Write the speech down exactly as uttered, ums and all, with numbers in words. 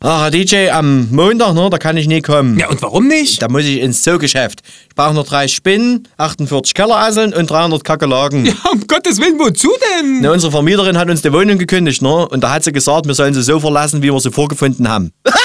Ach, Herr D J, am Montag, ne, da kann ich nie kommen. Ja, und warum nicht? Da muss ich ins Zoogeschäft. Ich brauche noch dreißig Spinnen, achtundvierzig Kellerasseln und dreihundert Kakerlaken. Ja, um Gottes Willen, wozu denn? Ne, unsere Vermieterin hat uns die Wohnung gekündigt, ne? Und da hat sie gesagt, wir sollen sie so verlassen, wie wir sie vorgefunden haben.